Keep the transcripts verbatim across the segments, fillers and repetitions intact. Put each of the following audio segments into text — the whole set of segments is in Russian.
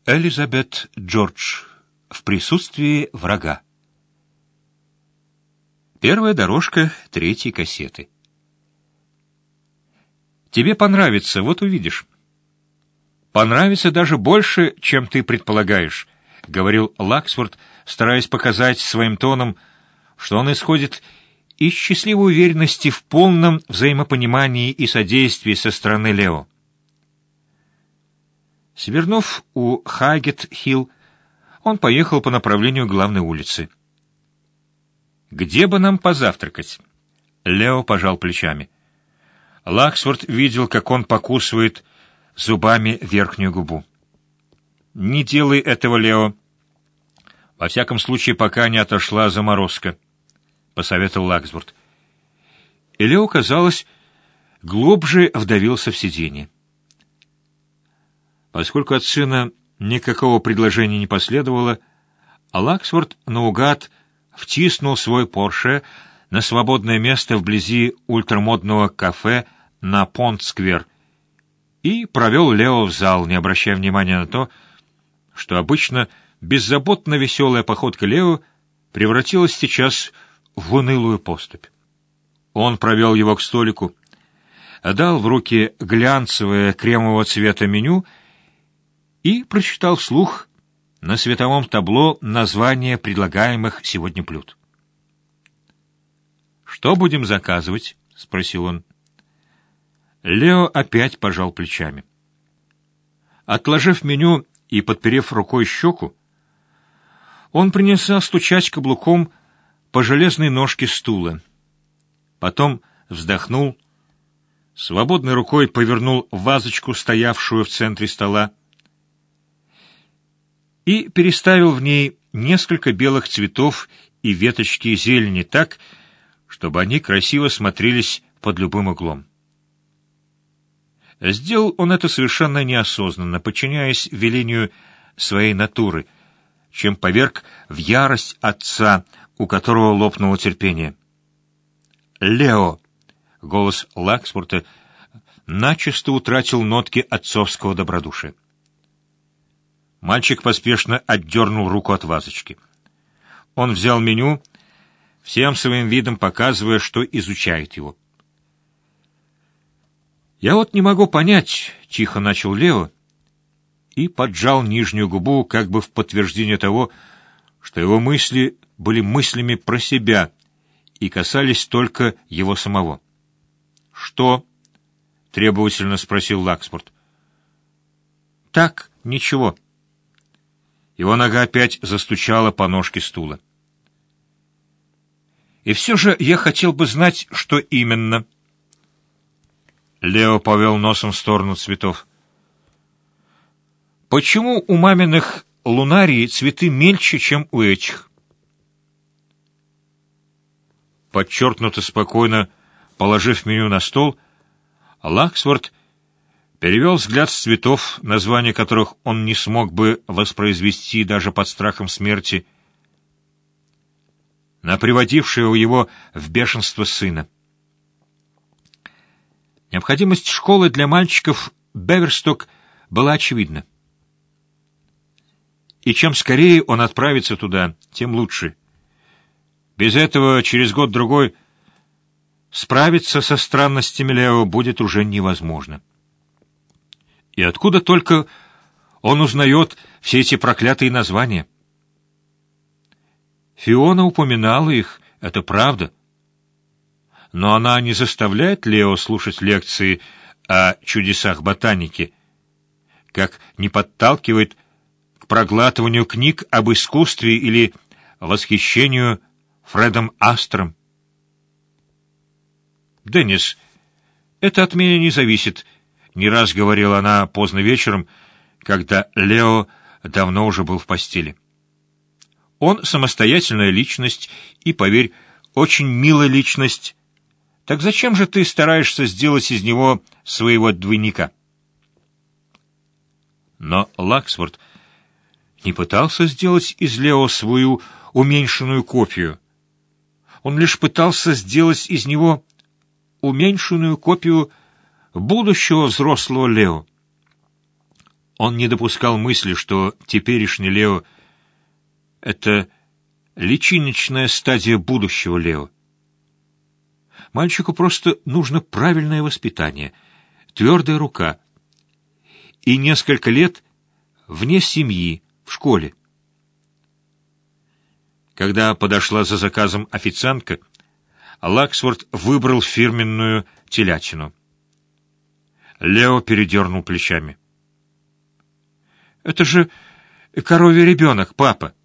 Элизабет Джордж. В присутствии врага. Первая дорожка третьей кассеты. Тебе понравится, вот увидишь. Понравится даже больше, чем ты предполагаешь, говорил Лаксфорд, стараясь показать своим тоном, что он исходит из счастливой уверенности в полном взаимопонимании и содействии со стороны Лео. Свернув у Хайгет-Хилл, он поехал по направлению главной улицы. «Где бы нам позавтракать?» Лео пожал плечами. Лаксфорд видел, как он покусывает зубами верхнюю губу. «Не делай этого, Лео. Во всяком случае, пока не отошла заморозка», — посоветовал Лаксфорд. И Лео, казалось, глубже вдавился в сиденье. Поскольку от сына никакого предложения не последовало, Лаксфорд наугад втиснул свой Порше на свободное место вблизи ультрамодного кафе на Понт-сквер и провел Лео в зал, не обращая внимания на то, что обычно беззаботно веселая походка Лео превратилась сейчас в унылую поступь. Он провел его к столику, дал в руки глянцевое кремового цвета меню и прочитал вслух на световом табло название предлагаемых сегодня блюд. «Что будем заказывать?» — спросил он. Лео опять пожал плечами. Отложив меню и подперев рукой щеку, он принялся стучать каблуком по железной ножке стула. Потом вздохнул, свободной рукой повернул вазочку, стоявшую в центре стола, и переставил в ней несколько белых цветов и веточки зелени так, чтобы они красиво смотрелись под любым углом. Сделал он это совершенно неосознанно, подчиняясь велению своей натуры, чем поверг в ярость отца, у которого лопнуло терпение. «Лео!» — голос Лаксфорда начисто утратил нотки отцовского добродушия. Мальчик поспешно отдернул руку от вазочки. Он взял меню, всем своим видом показывая, что изучает его. «Я вот не могу понять», — тихо начал Лео и поджал нижнюю губу, как бы в подтверждение того, что его мысли были мыслями про себя и касались только его самого. «Что?» — требовательно спросил Лаксфорд. «Так, ничего». Его нога опять застучала по ножке стула. «И все же я хотел бы знать, что именно». Лео повел носом в сторону цветов. «Почему у маминых лунарий цветы мельче, чем у этих?» Подчеркнуто спокойно положив меню на стол, Лаксфорд перевел взгляд с цветов, названия которых он не смог бы воспроизвести даже под страхом смерти, на приводившего его в бешенство сына. Необходимость школы для мальчиков Беверсток была очевидна. И чем скорее он отправится туда, тем лучше. Без этого через год-другой справиться со странностями Лео будет уже невозможно. И откуда только он узнает все эти проклятые названия? Фиона упоминала их, это правда. Но она не заставляет Лео слушать лекции о чудесах ботаники, как не подталкивает к проглатыванию книг об искусстве или восхищению Фредом Астром. «Деннис, это от меня не зависит», — не раз говорила она поздно вечером, когда Лео давно уже был в постели. «Он самостоятельная личность и, поверь, очень милая личность. Так зачем же ты стараешься сделать из него своего двойника?» Но Лаксфорд не пытался сделать из Лео свою уменьшенную копию. Он лишь пытался сделать из него уменьшенную копию будущего взрослого Лео. Он не допускал мысли, что теперешний Лео — это личиночная стадия будущего Лео. Мальчику просто нужно правильное воспитание, твердая рука и несколько лет вне семьи, в школе. Когда подошла за заказом официантка, Лаксворт выбрал фирменную телятину. Лео передернул плечами. «Это же коровий ребенок, папа!»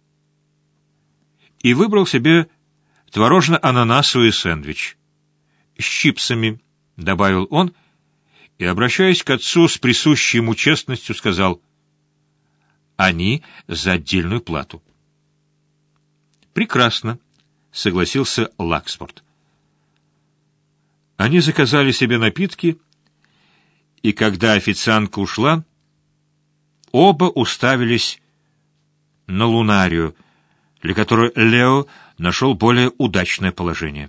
И выбрал себе творожно-ананасовый сэндвич. «С чипсами», — добавил он, и, обращаясь к отцу с присущей ему честностью, сказал: «Они за отдельную плату». «Прекрасно», — согласился Лаксворт. Они заказали себе напитки, и когда официантка ушла, оба уставились на лунарию, для которой Лео нашел более удачное положение.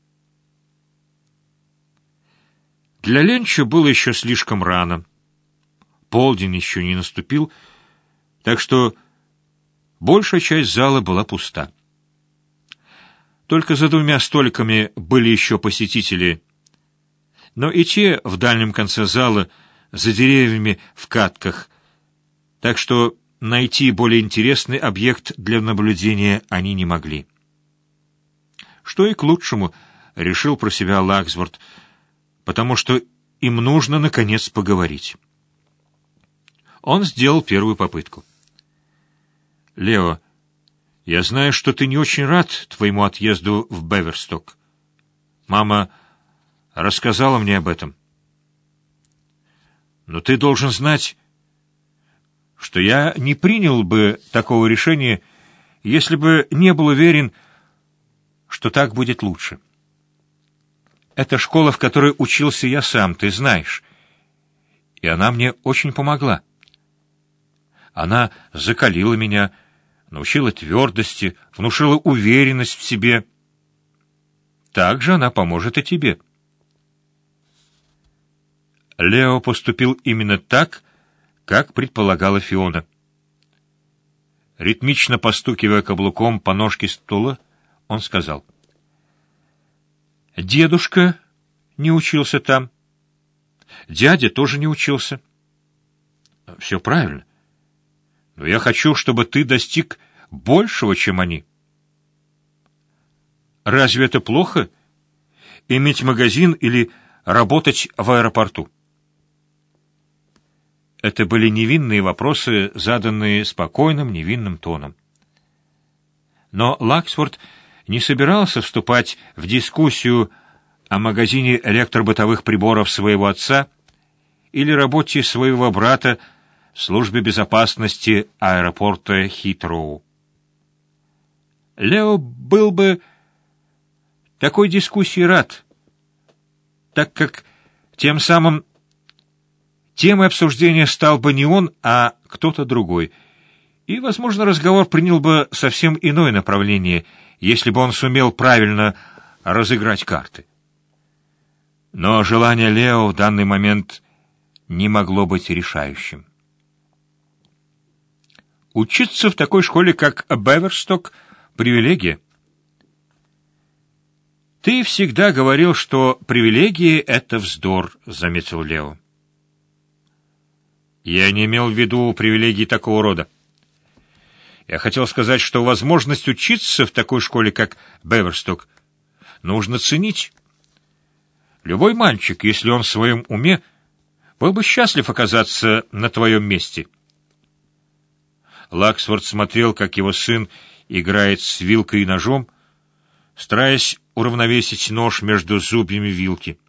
Для Ленча было еще слишком рано. Полдень еще не наступил, так что большая часть зала была пуста. Только за двумя столиками были еще посетители, но и те в дальнем конце зала, за деревьями в катках, так что найти более интересный объект для наблюдения они не могли. Что и к лучшему, решил про себя Лаксворт, потому что им нужно, наконец, поговорить. Он сделал первую попытку. «Лео, я знаю, что ты не очень рад твоему отъезду в Беверсток. Мама рассказала мне об этом. Но ты должен знать, что я не принял бы такого решения, если бы не был уверен, что так будет лучше. Это школа, в которой учился я сам, ты знаешь, и она мне очень помогла. Она закалила меня, научила твердости, внушила уверенность в себе. Так же она поможет и тебе». Лео поступил именно так, как предполагала Фиона. Ритмично постукивая каблуком по ножке стула, он сказал: «Дедушка не учился там. Дядя тоже не учился». «Все правильно. Но я хочу, чтобы ты достиг большего, чем они». «Разве это плохо? Иметь магазин или работать в аэропорту?» Это были невинные вопросы, заданные спокойным, невинным тоном. Но Лаксворт не собирался вступать в дискуссию о магазине электробытовых приборов своего отца или работе своего брата в службе безопасности аэропорта Хитроу. Лео был бы такой дискуссии рад, так как тем самым темой обсуждения стал бы не он, а кто-то другой, и, возможно, разговор принял бы совсем иное направление, если бы он сумел правильно разыграть карты. Но желание Лео в данный момент не могло быть решающим. Учиться в такой школе, как Беверсток, — привилегия. «Ты всегда говорил, что привилегии — это вздор», — заметил Лео. «Я не имел в виду привилегии такого рода. Я хотел сказать, что возможность учиться в такой школе, как Беверсток, нужно ценить. Любой мальчик, если он в своем уме, был бы счастлив оказаться на твоем месте». Лаксворт смотрел, как его сын играет с вилкой и ножом, стараясь уравновесить нож между зубьями вилки.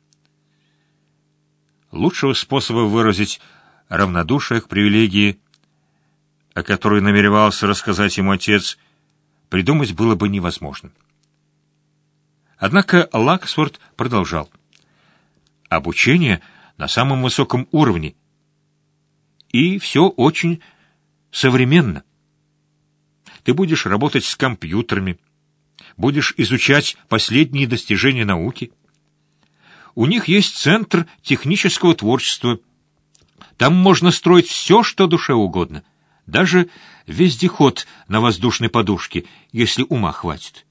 Лучшего способа выразить равнодушие к привилегии, о которой намеревался рассказать ему отец, придумать было бы невозможно. Однако Лаксворт продолжал. «Обучение на самом высоком уровне, и все очень современно. Ты будешь работать с компьютерами, будешь изучать последние достижения науки. У них есть центр технического творчества, Там можно строить все, что душе угодно. Даже вездеход на воздушной подушке, если ума хватит.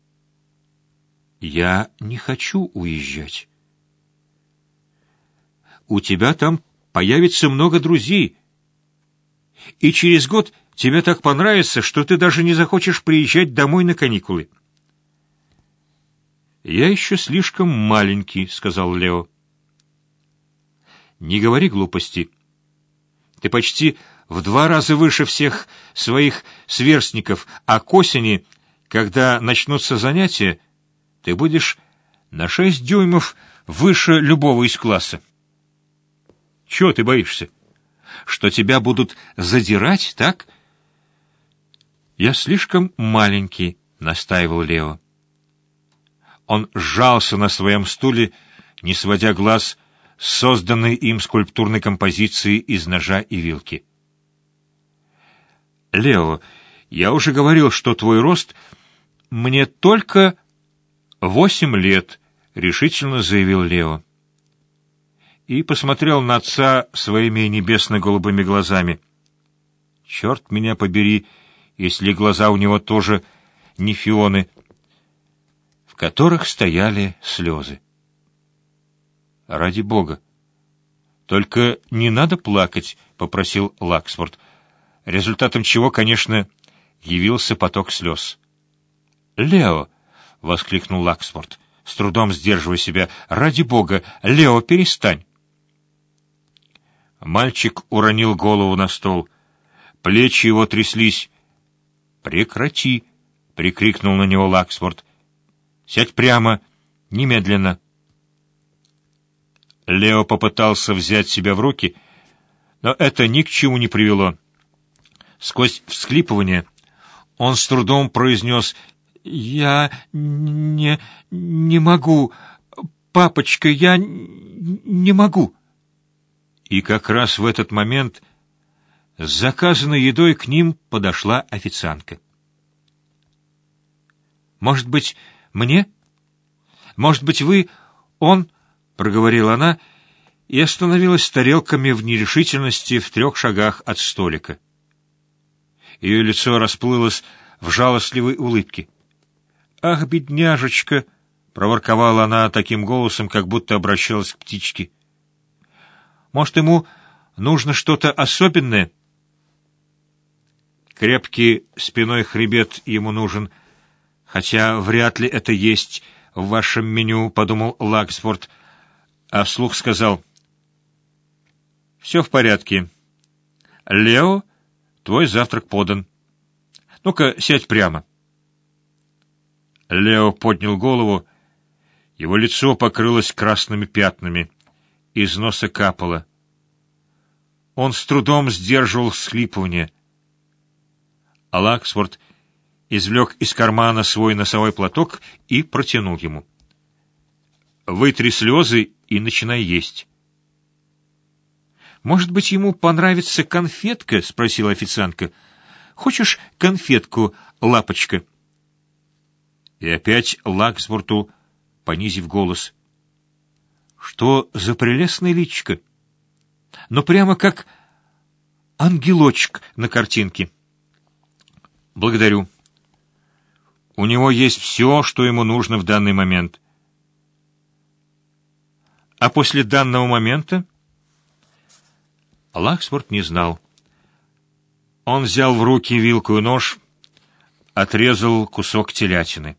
Я не хочу уезжать. У тебя там появится много друзей. И через год тебе так понравится, что ты даже не захочешь приезжать домой на каникулы. «Я еще слишком маленький», — сказал Лео. «Не говори глупости. Ты почти в два раза выше всех своих сверстников, а к осени, когда начнутся занятия, ты будешь на шесть дюймов выше любого из класса. Чего ты боишься? Что тебя будут задирать, так?» «Я слишком маленький», — настаивал Лео. Он сжался на своем стуле, не сводя глаз с созданной им скульптурной композиции из ножа и вилки. «Лео, я уже говорил, что твой рост мне только восемь лет», — решительно заявил Лео. И посмотрел на отца своими небесно-голубыми глазами. Черт меня побери, если глаза у него тоже не фионы, в которых стояли слезы. «Ради Бога! Только не надо плакать», — попросил Лаксфорд, результатом чего, конечно, явился поток слез. «Лео!» — воскликнул Лаксфорд, с трудом сдерживая себя. «Ради Бога! Лео, перестань!» Мальчик уронил голову на стол. Плечи его тряслись. «Прекрати!» — прикрикнул на него Лаксфорд. «Сядь прямо, немедленно!» Лео попытался взять себя в руки, но это ни к чему не привело. Сквозь всхлипывание он с трудом произнес: «Я не... не могу. Папочка, я не могу». И как раз в этот момент с заказанной едой к ним подошла официантка. «Может быть, мне? Может быть, вы... он...» — проговорила она и остановилась с тарелками в нерешительности в трех шагах от столика. Ее лицо расплылось в жалостливой улыбке. «Ах, бедняжечка!» — проворковала она таким голосом, как будто обращалась к птичке. «Может, ему нужно что-то особенное?» «Крепкий спиной хребет ему нужен, хотя вряд ли это есть в вашем меню», — подумал Лаксфорд, а вслух сказал: «Все в порядке. Лео, твой завтрак подан. Ну-ка, сядь прямо». Лео поднял голову, его лицо покрылось красными пятнами, из носа капало. Он с трудом сдерживал всхлипывание. А Лаксфорд извлек из кармана свой носовой платок и протянул ему. «Вытри слезы и начинай есть». «Может быть, ему понравится конфетка?» — спросила официантка. «Хочешь конфетку, лапочка?» И опять Лаксфорду, понизив голос: «Что за прелестное личико! Но прямо как ангелочек на картинке». «Благодарю. У него есть все, что ему нужно в данный момент». А после данного момента Лаксфорд не знал. Он взял в руки вилку и нож, отрезал кусок телятины.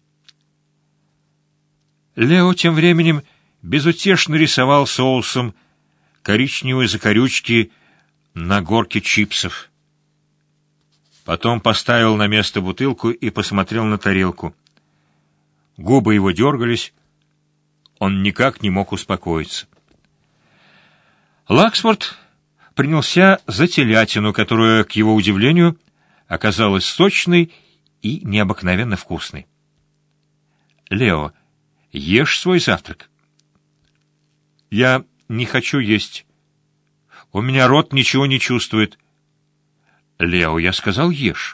Лео тем временем безутешно рисовал соусом коричневые закорючки на горке чипсов. Потом поставил на место бутылку и посмотрел на тарелку. Губы его дергались, он никак не мог успокоиться. Лаксфорд принялся за телятину, которая, к его удивлению, оказалась сочной и необыкновенно вкусной. «Лео, ешь свой завтрак». «Я не хочу есть. У меня рот ничего не чувствует». «Лео, я сказал, ешь».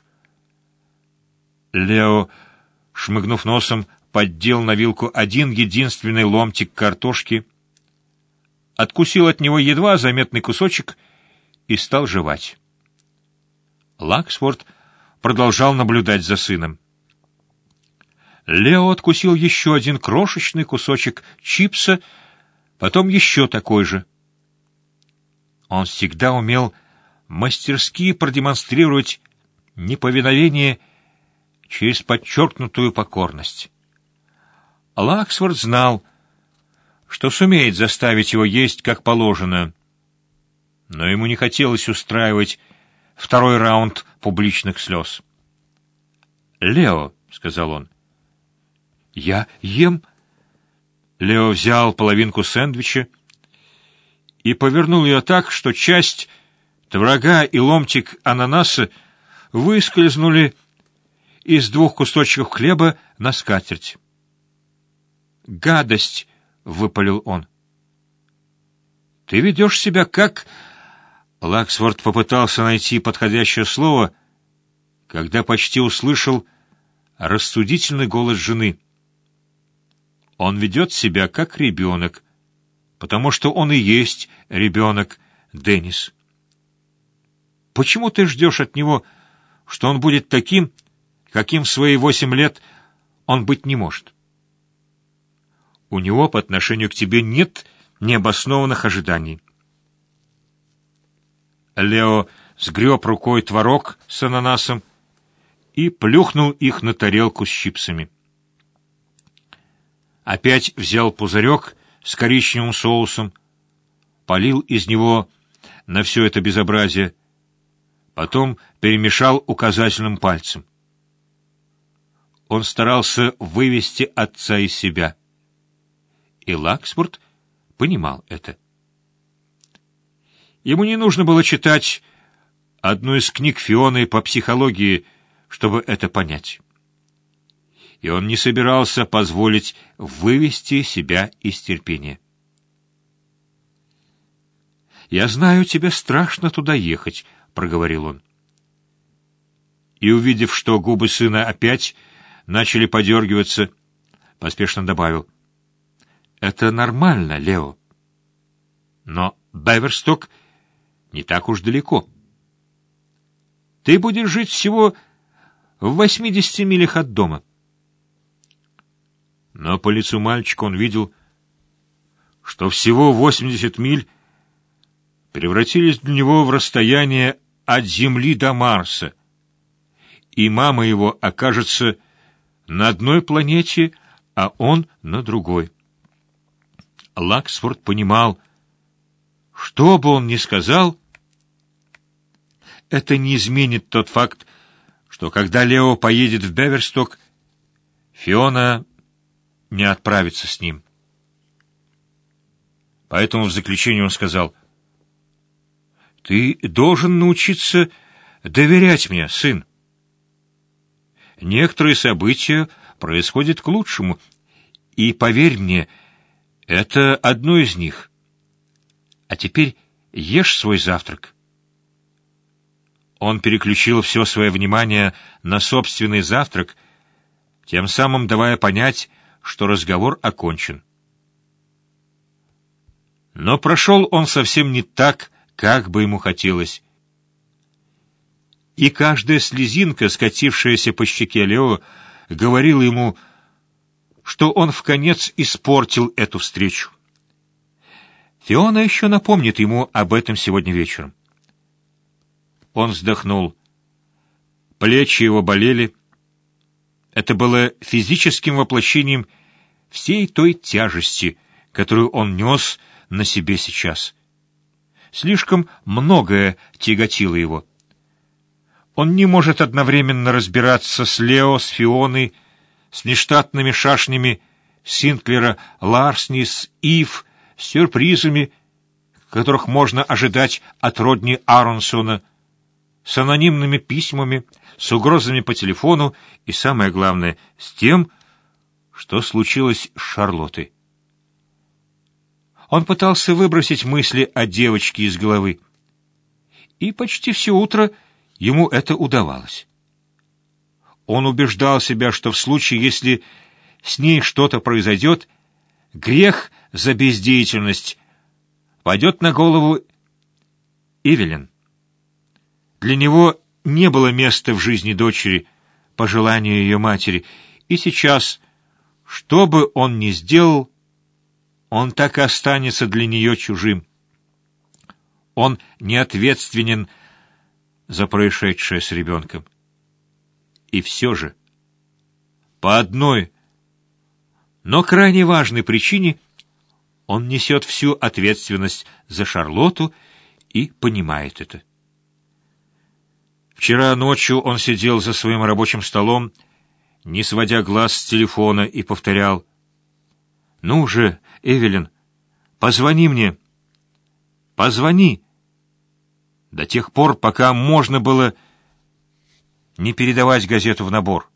Лео, шмыгнув носом, поддел на вилку один единственный ломтик картошки, откусил от него едва заметный кусочек и стал жевать. Лаксворт продолжал наблюдать за сыном. Лео откусил еще один крошечный кусочек чипса, потом еще такой же. Он всегда умел мастерски продемонстрировать неповиновение через подчеркнутую покорность. Лаксворт знал, что сумеет заставить его есть как положено, но ему не хотелось устраивать второй раунд публичных слез. «Лео», — сказал он, — «я ем». Лео взял половинку сэндвича и повернул ее так, что часть творога и ломтик ананаса выскользнули из двух кусочков хлеба на скатерть. «Гадость!» — выпалил он. «Ты ведешь себя как...» Лаксворт попытался найти подходящее слово, когда почти услышал рассудительный голос жены. «Он ведет себя как ребенок, потому что он и есть ребенок, Деннис. Почему ты ждешь от него, что он будет таким, каким в свои восемь лет он быть не может? У него по отношению к тебе нет необоснованных ожиданий». Лео сгреб рукой творог с ананасом и плюхнул их на тарелку с чипсами. Опять взял пузырек с коричневым соусом, полил из него на все это безобразие, потом перемешал указательным пальцем. Он старался вывести отца из себя. И Лаксворт понимал это. Ему не нужно было читать одну из книг Фионы по психологии, чтобы это понять. И он не собирался позволить вывести себя из терпения. «Я знаю, тебе страшно туда ехать», — проговорил он. И, увидев, что губы сына опять начали подергиваться, поспешно добавил: «Это нормально, Лео. Но Беверсток не так уж далеко. Ты будешь жить всего в восьмидесяти милях от дома». Но по лицу мальчика он видел, что всего восемьдесят миль превратились для него в расстояние от Земли до Марса, и мама его окажется на одной планете, а он на другой. Лаксворт понимал, что бы он ни сказал, это не изменит тот факт, что когда Лео поедет в Беверсток, Фиона не отправится с ним. Поэтому в заключение он сказал: «Ты должен научиться доверять мне, сын. Некоторые события происходят к лучшему, и, поверь мне, это одно из них. А теперь ешь свой завтрак». Он переключил все свое внимание на собственный завтрак, тем самым давая понять, что разговор окончен. Но прошел он совсем не так, как бы ему хотелось. И каждая слезинка, скатившаяся по щеке Лео, говорила ему, что он вконец испортил эту встречу. Фиона еще напомнит ему об этом сегодня вечером. Он вздохнул. Плечи его болели. Это было физическим воплощением всей той тяжести, которую он нес на себе сейчас. Слишком многое тяготило его. Он не может одновременно разбираться с Лео, с Фионой, с нештатными шашнями Синклера, Ларсни, с Ив, с сюрпризами, которых можно ожидать от Родни Аронсона, с анонимными письмами, с угрозами по телефону и, самое главное, с тем, что случилось с Шарлоттой. Он пытался выбросить мысли о девочке из головы, и почти все утро ему это удавалось. Он убеждал себя, что в случае, если с ней что-то произойдет, грех за бездеятельность пойдет на голову Эвелин. Для него не было места в жизни дочери, по желанию ее матери, и сейчас, что бы он ни сделал, он так и останется для нее чужим. Он не ответственен за происшедшее с ребенком. И все же, по одной, но крайне важной причине, он несет всю ответственность за Шарлотту и понимает это. Вчера ночью он сидел за своим рабочим столом, не сводя глаз с телефона, и повторял: «Ну же, Эвелин, позвони мне, позвони!» До тех пор, пока можно было не передавать газету в набор.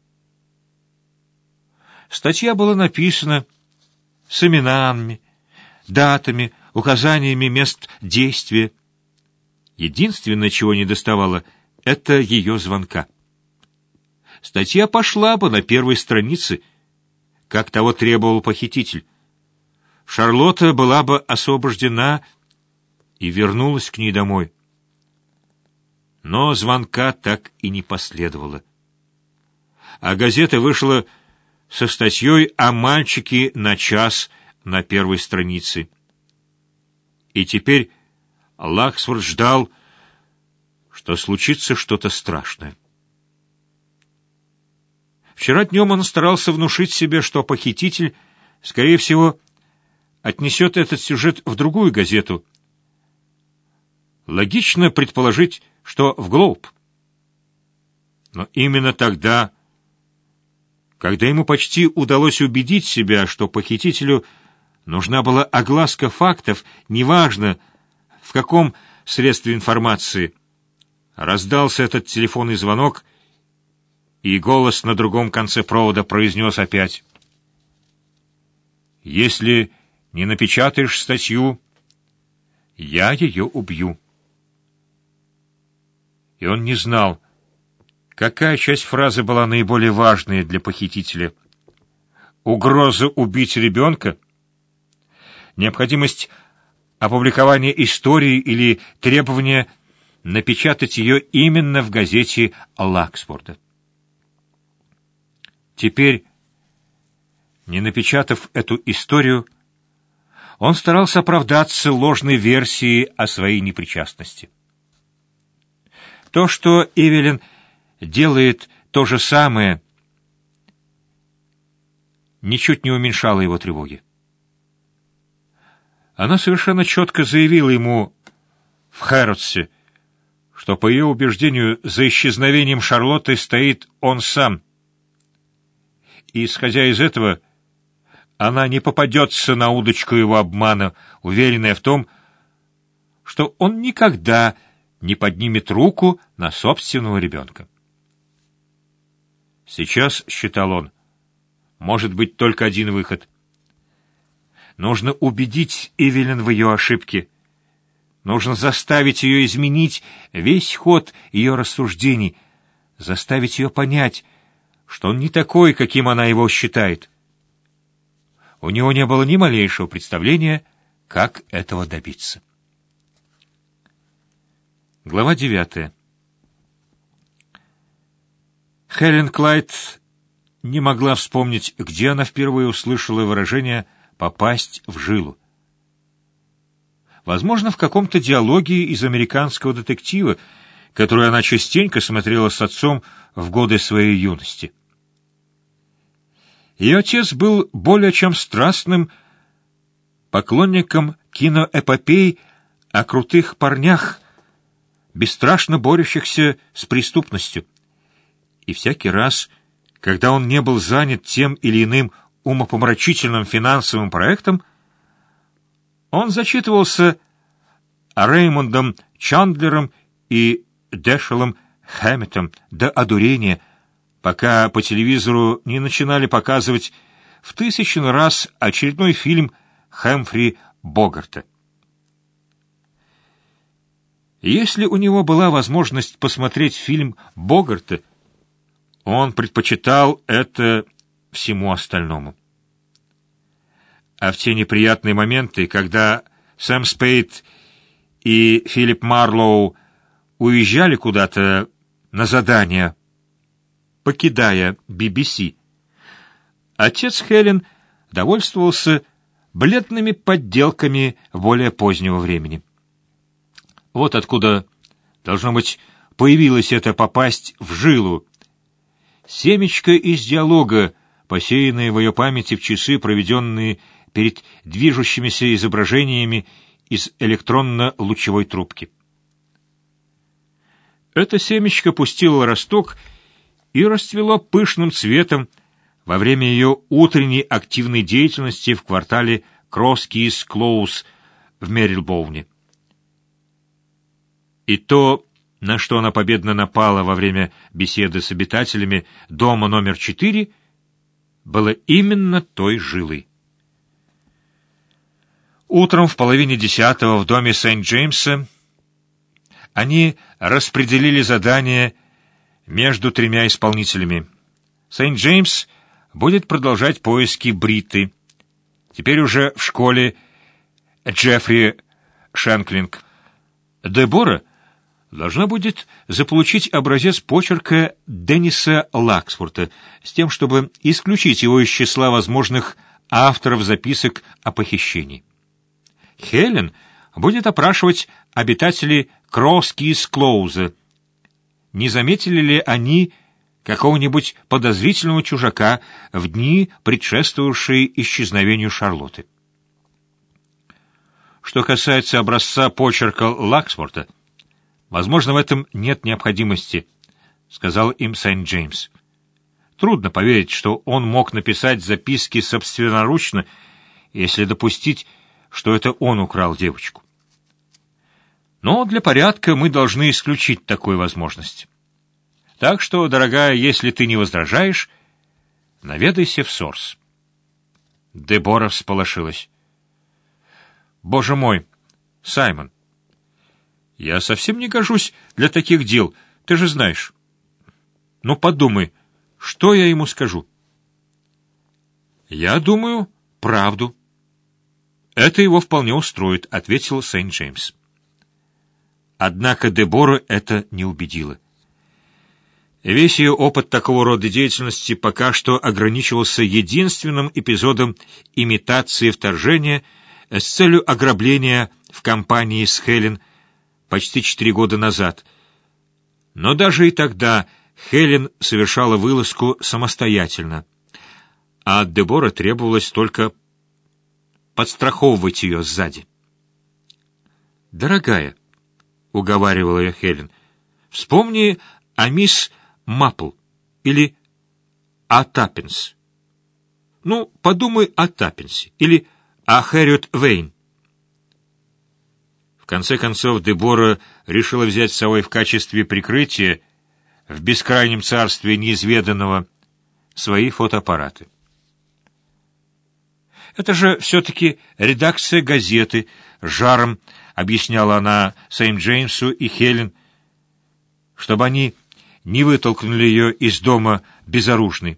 Статья была написана с именами, датами, указаниями мест действия. Единственное, чего не доставало, — это ее звонка. Статья пошла бы на первой странице, как того требовал похититель. Шарлотта была бы освобождена и вернулась к ней домой. Но звонка так и не последовало. А газета вышла со статьей о мальчике на час на первой странице. И теперь Лаксворт ждал, что случится что-то страшное. Вчера днем он старался внушить себе, что похититель, скорее всего, отнесет этот сюжет в другую газету. Логично предположить, что в «Глоб». Но именно тогда, когда ему почти удалось убедить себя, что похитителю нужна была огласка фактов, неважно, в каком средстве информации, раздался этот телефонный звонок, и голос на другом конце провода произнес опять: «Если не напечатаешь статью, я ее убью». И он не знал, какая часть фразы была наиболее важной для похитителя. Угроза убить ребенка? Необходимость опубликования истории или требование напечатать ее именно в газете Лаксфорда? Теперь, не напечатав эту историю, он старался оправдаться ложной версией о своей непричастности. То, что Эвелин делает то же самое, ничуть не уменьшало его тревоги. Она совершенно четко заявила ему в Хэрротсе, что, по ее убеждению, за исчезновением Шарлотты стоит он сам. И, исходя из этого, она не попадется на удочку его обмана, уверенная в том, что он никогда не поднимет руку на собственного ребенка. Сейчас, считал он, может быть только один выход. Нужно убедить Эвелин в ее ошибке. Нужно заставить ее изменить весь ход ее рассуждений, заставить ее понять, что он не такой, каким она его считает. У него не было ни малейшего представления, как этого добиться. Глава девятая. Хелен Клайд не могла вспомнить, где она впервые услышала выражение «попасть в жилу». Возможно, в каком-то диалоге из американского детектива, который она частенько смотрела с отцом в годы своей юности. Ее отец был более чем страстным поклонником киноэпопей о крутых парнях, бесстрашно борющихся с преступностью. И всякий раз, когда он не был занят тем или иным умопомрачительным финансовым проектом, он зачитывался Реймондом Чандлером и Дэшелом Хэмметом до одурения, пока по телевизору не начинали показывать в тысячный раз очередной фильм Хэмфри Богарта. Если у него была возможность посмотреть фильм Богарта, он предпочитал это всему остальному. А в те неприятные моменты, когда Сэм Спейд и Филипп Марлоу уезжали куда-то на задание, покидая би би си, отец Хелен довольствовался бледными подделками более позднего времени. Вот откуда, должно быть, появилось это попасть в жилу. Семечко из диалога, посеянное в ее памяти в часы, проведенные перед движущимися изображениями из электронно-лучевой трубки. Это семечко пустило росток и расцвело пышным цветом во время ее утренней активной деятельности в квартале Кросс-Кис-Клоуз в Мерилбоуне. И то, на что она победно напала во время беседы с обитателями дома номер четыре, было именно той жилой. Утром в половине десятого в доме Сент-Джеймса они распределили задание между тремя исполнителями. Сент-Джеймс будет продолжать поиски Бриты, теперь уже в школе Джеффри Шенклинг. Дебора должна будет заполучить образец почерка Денниса Лаксворта с тем, чтобы исключить его из числа возможных авторов записок о похищении. Хелен будет опрашивать обитателей Кросс-Кис-Клоуза. Не заметили ли они какого-нибудь подозрительного чужака в дни, предшествовавшие исчезновению Шарлотты? Что касается образца почерка Лаксворта, возможно, в этом нет необходимости, — сказал им Сент-Джеймс. Трудно поверить, что он мог написать записки собственноручно, если допустить, что это он украл девочку. Но для порядка мы должны исключить такую возможность. Так что, дорогая, если ты не возражаешь, наведайся в Сорс. Дебора всполошилась. Боже мой, Саймон, я совсем не гожусь для таких дел, ты же знаешь. Ну, подумай, что я ему скажу? Я думаю, правду. Это его вполне устроит, ответил Сент-Джеймс. Однако Дебора это не убедило. Весь ее опыт такого рода деятельности пока что ограничивался единственным эпизодом имитации вторжения с целью ограбления в компании с Хелен почти четыре года назад. Но даже и тогда Хелен совершала вылазку самостоятельно, а от Дебора требовалось только подстраховывать ее сзади. «Дорогая», — уговаривала ее Хелен, — «вспомни о мисс Маппл или о Таппинс. Ну, подумай о Таппинсе или о Хэрриет Вейн». В конце концов, Дебора решила взять с собой в качестве прикрытия в бескрайнем царстве неизведанного свои фотоаппараты. «Это же все-таки редакция газеты», — жаром объясняла она Сент-Джеймсу и Хелен, чтобы они не вытолкнули ее из дома безоружной.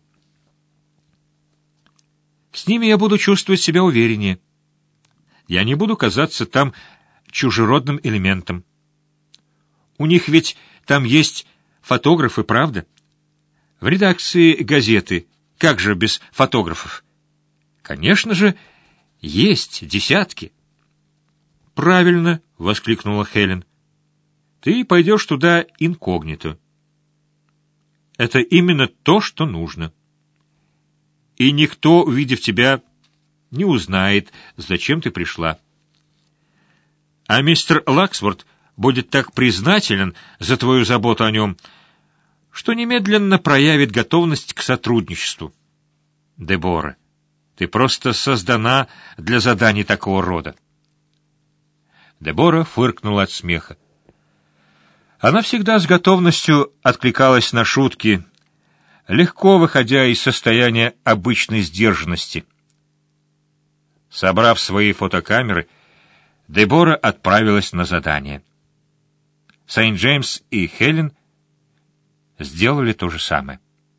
«С ними я буду чувствовать себя увереннее. Я не буду казаться там чужеродным элементом. У них ведь там есть фотографы, правда? В редакции газеты как же без фотографов? Конечно же, есть десятки». «Правильно», — воскликнула Хелен. «Ты пойдешь туда инкогнито. Это именно то, что нужно. И никто, увидев тебя, не узнает, зачем ты пришла. А мистер Лаксворт будет так признателен за твою заботу о нем, что немедленно проявит готовность к сотрудничеству. Дебора, ты просто создана для заданий такого рода». Дебора фыркнула от смеха. Она всегда с готовностью откликалась на шутки, легко выходя из состояния обычной сдержанности. Собрав свои фотокамеры, Дебора отправилась на задание. Сент-Джеймс и Хелен сделали то же самое.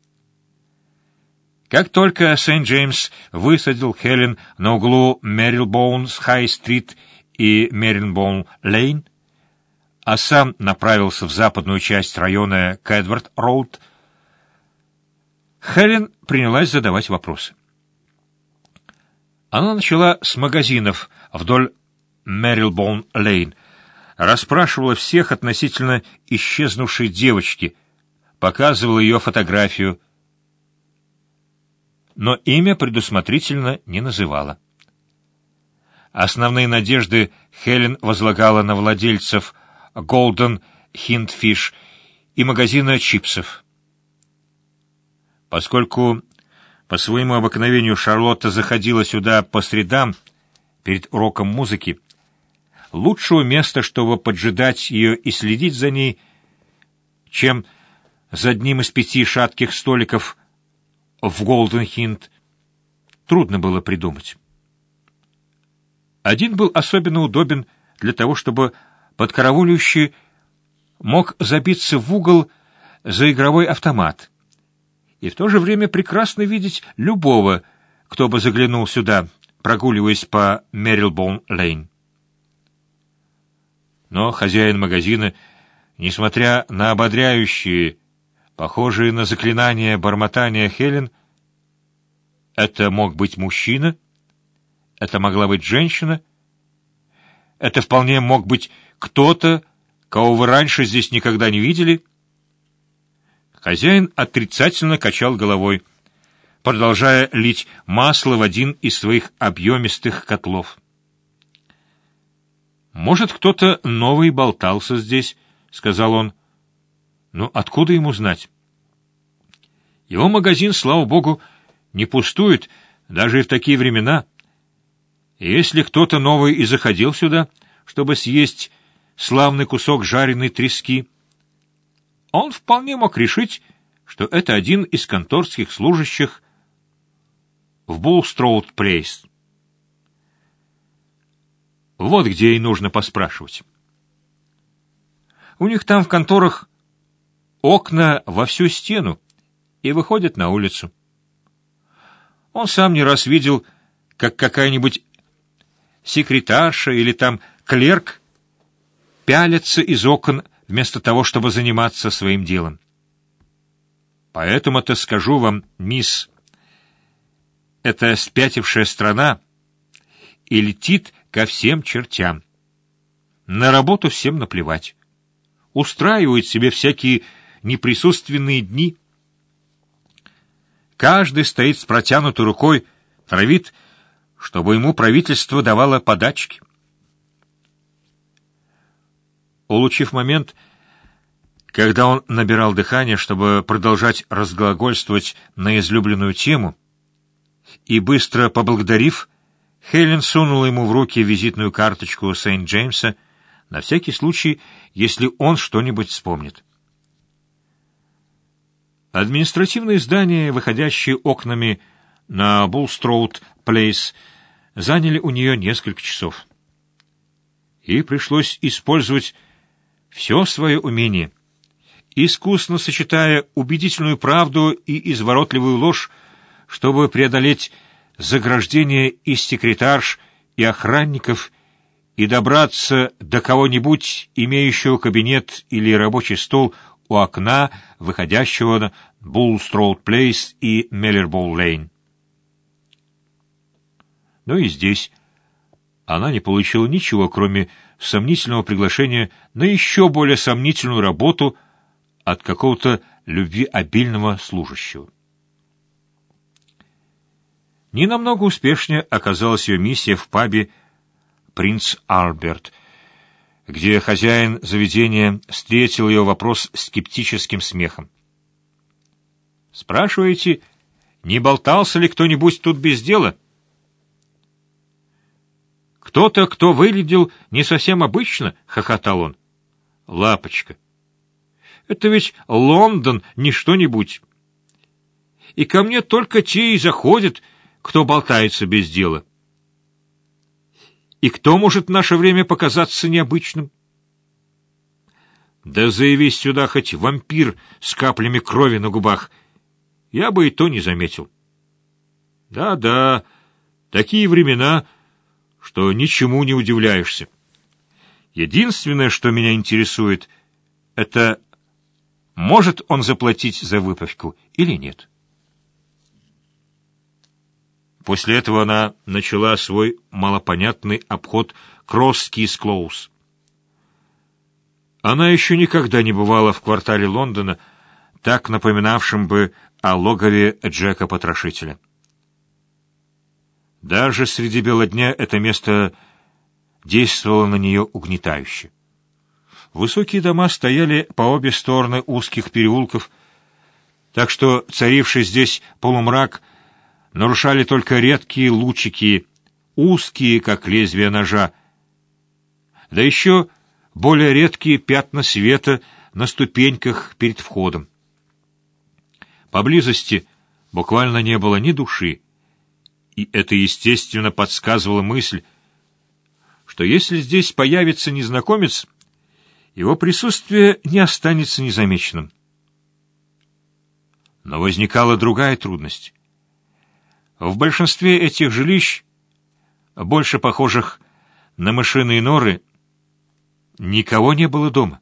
Как только Сент-Джеймс высадил Хелен на углу Мерилбоун-Хай-стрит и Мерилбоун-Лейн, а сам направился в западную часть района Кэдвард-Роуд, Хелен принялась задавать вопросы. Она начала с магазинов вдоль Мэрилбоун-Лейн, расспрашивала всех относительно исчезнувшей девочки, показывала ее фотографию, но имя предусмотрительно не называла. Основные надежды Хелен возлагала на владельцев Golden Hindfish и магазина чипсов. Поскольку по своему обыкновению Шарлотта заходила сюда по средам перед уроком музыки, лучшего места, чтобы поджидать ее и следить за ней, чем за одним из пяти шатких столиков в Голден Хинд, трудно было придумать. Один был особенно удобен для того, чтобы подкарауливающий мог забиться в угол за игровой автомат и в то же время прекрасно видеть любого, кто бы заглянул сюда, прогуливаясь по Мэрилбоун-Лейн. Но хозяин магазина, несмотря на ободряющие, похожие на заклинание бормотания Хелен, это мог быть мужчина, это могла быть женщина, это вполне мог быть кто-то, кого вы раньше здесь никогда не видели. Хозяин отрицательно качал головой, продолжая лить масло в один из своих объемистых котлов. «Может, кто-то новый болтался здесь», — сказал он. «Но откуда ему знать? Его магазин, слава богу, не пустует даже и в такие времена. И если кто-то новый и заходил сюда, чтобы съесть славный кусок жареной трески, он вполне мог решить, что это один из конторских служащих в Булстроуд-Плейс. Вот где и нужно поспрашивать. У них там в конторах окна во всю стену и выходят на улицу. Он сам не раз видел, как какая-нибудь секретарша или там клерк пялятся из окон вместо того, чтобы заниматься своим делом. Поэтому-то скажу вам, мисс, эта спятившая страна и летит ко всем чертям. На работу всем наплевать. Устраивают себе всякие неприсутственные дни. Каждый стоит с протянутой рукой, травит, чтобы ему правительство давало подачки. Улучив момент, когда он набирал дыхание, чтобы продолжать разглагольствовать на излюбленную тему, и быстро поблагодарив, Хелен сунула ему в руки визитную карточку Сент-Джеймса на всякий случай, если он что-нибудь вспомнит. Административные здания, выходящие окнами на Булстроуд-Плейс, заняли у нее несколько часов. И пришлось использовать все свое умение, искусно сочетая убедительную правду и изворотливую ложь, чтобы преодолеть заграждение из секретарш и охранников и добраться до кого-нибудь, имеющего кабинет или рабочий стол у окна, выходящего на Булстроуд-Плейс и Меллербоун-Лейн. Но и здесь она не получила ничего, кроме сомнительного приглашения на еще более сомнительную работу от какого-то любвеобильного служащего. Не намного успешнее оказалась ее миссия в пабе «Принц Альберт», где хозяин заведения встретил ее вопрос скептическим смехом. «Спрашиваете, не болтался ли кто-нибудь тут без дела?» «Кто-то, кто выглядел не совсем обычно?» — хохотал он. «Лапочка, это ведь Лондон, не что-нибудь. И ко мне только те и заходят, кто болтается без дела. И кто может в наше время показаться необычным? Да заявись сюда хоть вампир с каплями крови на губах, я бы и то не заметил. Да-да, такие времена, что ничему не удивляешься. Единственное, что меня интересует, это может он заплатить за выпивку или нет. После этого она начала свой малопонятный обход Кросс-Кис-Клоуз. Она еще никогда не бывала в квартале Лондона, так напоминавшем бы о логове Джека-потрошителя. Даже среди бела дня это место действовало на нее угнетающе. Высокие дома стояли по обе стороны узких переулков, так что царивший здесь полумрак нарушали только редкие лучики, узкие, как лезвие ножа, да еще более редкие пятна света на ступеньках перед входом. Поблизости буквально не было ни души, и это, естественно, подсказывало мысль, что если здесь появится незнакомец, его присутствие не останется незамеченным. Но возникала другая трудность. В большинстве этих жилищ, больше похожих на мышиные норы, никого не было дома.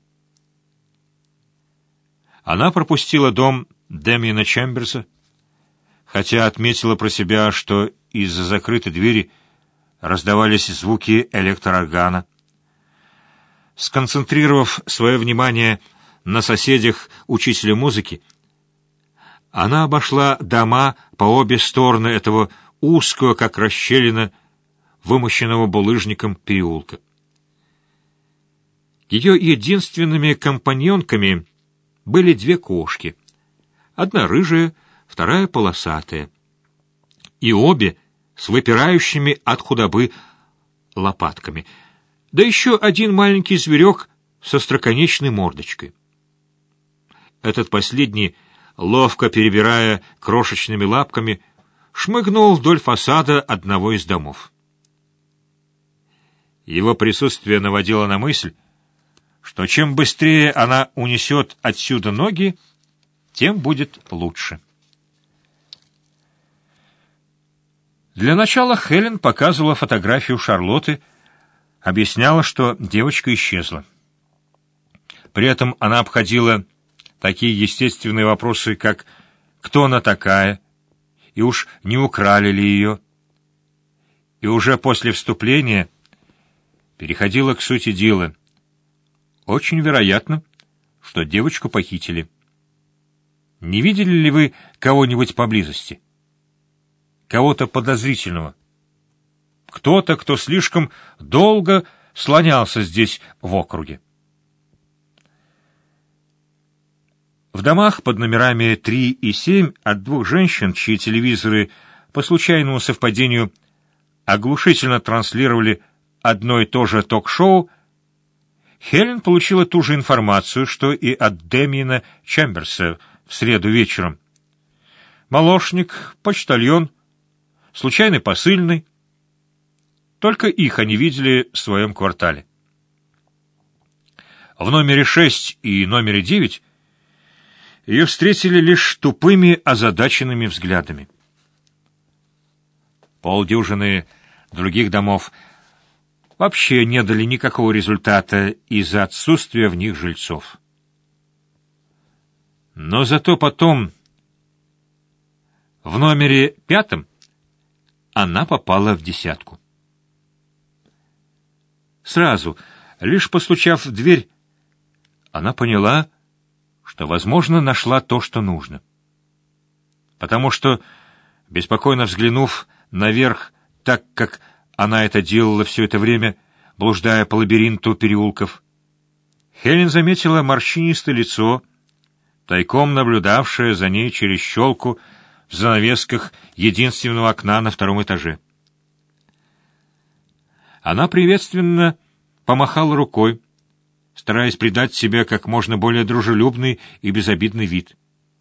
Она пропустила дом Дэмиена Чемберса, хотя отметила про себя, что из-за закрытой двери раздавались звуки электрооргана. Сконцентрировав свое внимание на соседях учителя музыки, она обошла дома по обе стороны этого узкого, как расщелина, вымощенного булыжником переулка. Ее единственными компаньонками были две кошки. Одна рыжая, вторая полосатая. И обе с выпирающими от худобы лопатками. Да еще один маленький зверек со остроконечной мордочкой. Этот последний, ловко перебирая крошечными лапками, шмыгнул вдоль фасада одного из домов. Его присутствие наводило на мысль, что чем быстрее она унесет отсюда ноги, тем будет лучше. Для начала Хелен показывала фотографию Шарлотты, объясняла, что девочка исчезла. При этом она обходила такие естественные вопросы, как «кто она такая?» и уж не украли ли ее? И уже после вступления переходила к сути дела. Очень вероятно, что девочку похитили. Не видели ли вы кого-нибудь поблизости? Кого-то подозрительного? Кто-то, кто слишком долго слонялся здесь в округе? В домах под номерами три и семь от двух женщин, чьи телевизоры по случайному совпадению оглушительно транслировали одно и то же ток-шоу, Хелен получила ту же информацию, что и от Дэмиена Чемберса в среду вечером. Молочник, почтальон, случайный посыльный. Только их они видели в своем квартале. В номере шесть и номере девять ее встретили лишь тупыми, озадаченными взглядами. Полдюжины других домов вообще не дали никакого результата из-за отсутствия в них жильцов. Но зато потом, в номере пятом, она попала в десятку. Сразу, лишь постучав в дверь, она поняла, что, возможно, нашла то, что нужно. Потому что, беспокойно взглянув наверх, так как она это делала все это время, блуждая по лабиринту переулков, Хелен заметила морщинистое лицо, тайком наблюдавшее за ней через щелку в занавесках единственного окна на втором этаже. Она приветственно помахала рукой, стараясь придать себе как можно более дружелюбный и безобидный вид.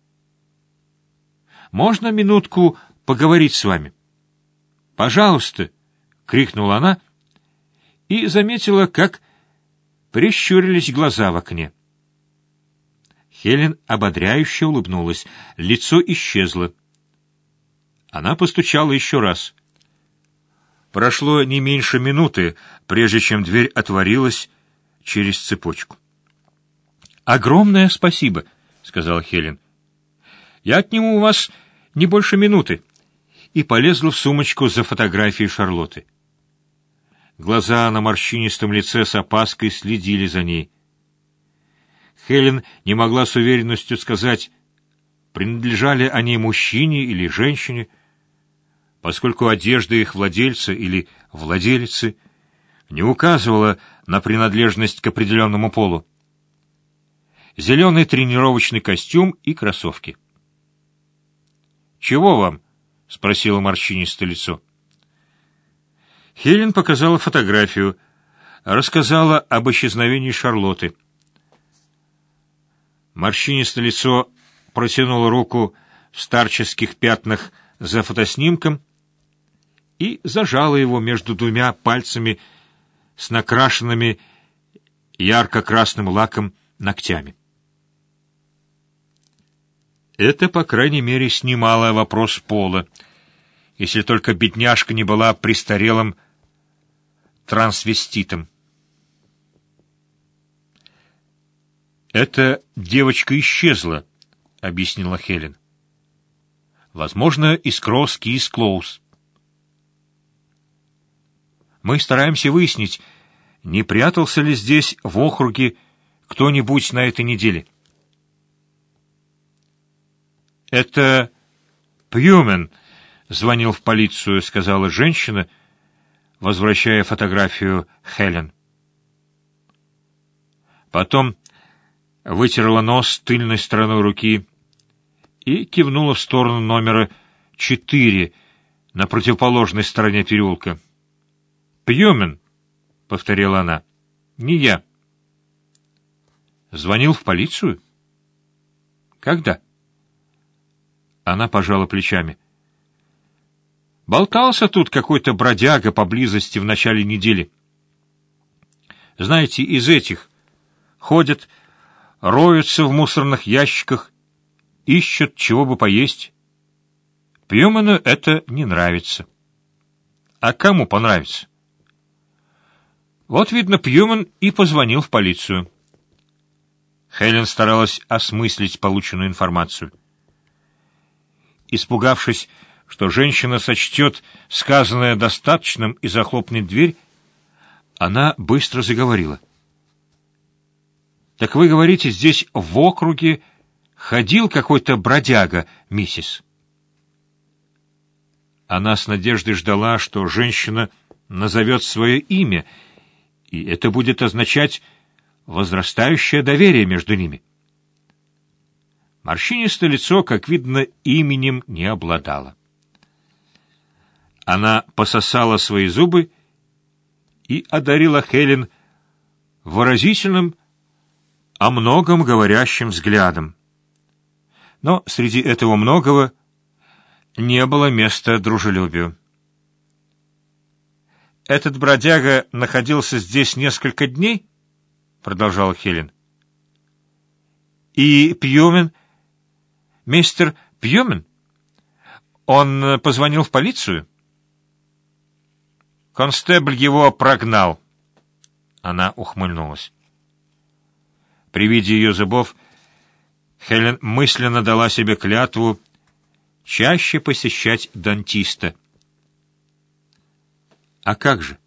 «Можно минутку поговорить с вами?» «Пожалуйста!» — крикнула она и заметила, как прищурились глаза в окне. Хелен ободряюще улыбнулась, лицо исчезло. Она постучала еще раз. Прошло не меньше минуты, прежде чем дверь отворилась, через цепочку. «Огромное спасибо», — сказала Хелен. «Я отниму у вас не больше минуты», и полезла в сумочку за фотографией Шарлотты. Глаза на морщинистом лице с опаской следили за ней. Хелен не могла с уверенностью сказать, принадлежали они мужчине или женщине, поскольку одежда их владельца или владелицы не указывала на принадлежность к определенному полу. Зеленый тренировочный костюм и кроссовки. «Чего вам?» — спросило морщинистое лицо. Хелен показала фотографию, рассказала об исчезновении Шарлотты. Морщинистое лицо протянуло руку в старческих пятнах за фотоснимком и зажало его между двумя пальцами с накрашенными ярко-красным лаком ногтями. Это, по крайней мере, снимало вопрос пола, если только бедняжка не была престарелым трансвеститом. «Эта девочка исчезла», — объяснила Хелен. «Возможно, из Кросс-Кис Клоуз. Мы стараемся выяснить, не прятался ли здесь в округе кто-нибудь на этой неделе». «Это Пьюмен звонил в полицию», — сказала женщина, возвращая фотографию Хелен. Потом вытерла нос тыльной стороной руки и кивнула в сторону номера четыре на противоположной стороне переулка. «Пьюмен», — повторила она, — «не я». «Звонил в полицию? Когда?» Она пожала плечами. «Болтался тут какой-то бродяга поблизости в начале недели. Знаете, из этих ходят, роются в мусорных ящиках, ищут, чего бы поесть. Пьюмену это не нравится. А кому понравится? Вот, видно, Пьюмен и позвонил в полицию». Хелен старалась осмыслить полученную информацию. Испугавшись, что женщина сочтет сказанное достаточным и захлопнет дверь, она быстро заговорила. «Так вы говорите, здесь в округе ходил какой-то бродяга, миссис?» Она с надеждой ждала, что женщина назовет свое имя, и это будет означать возрастающее доверие между ними. Морщинистое лицо, как видно, именем не обладало. Она пососала свои зубы и одарила Хелен выразительным, о многом говорящим взглядом. Но среди этого многого не было места дружелюбию. «Этот бродяга находился здесь несколько дней?» — продолжала Хелен. «И Пьюмен, мистер Пьюмен, он позвонил в полицию?» «Констебль его прогнал». Она ухмыльнулась. При виде ее зубов Хелен мысленно дала себе клятву чаще посещать дантиста. «А как же?»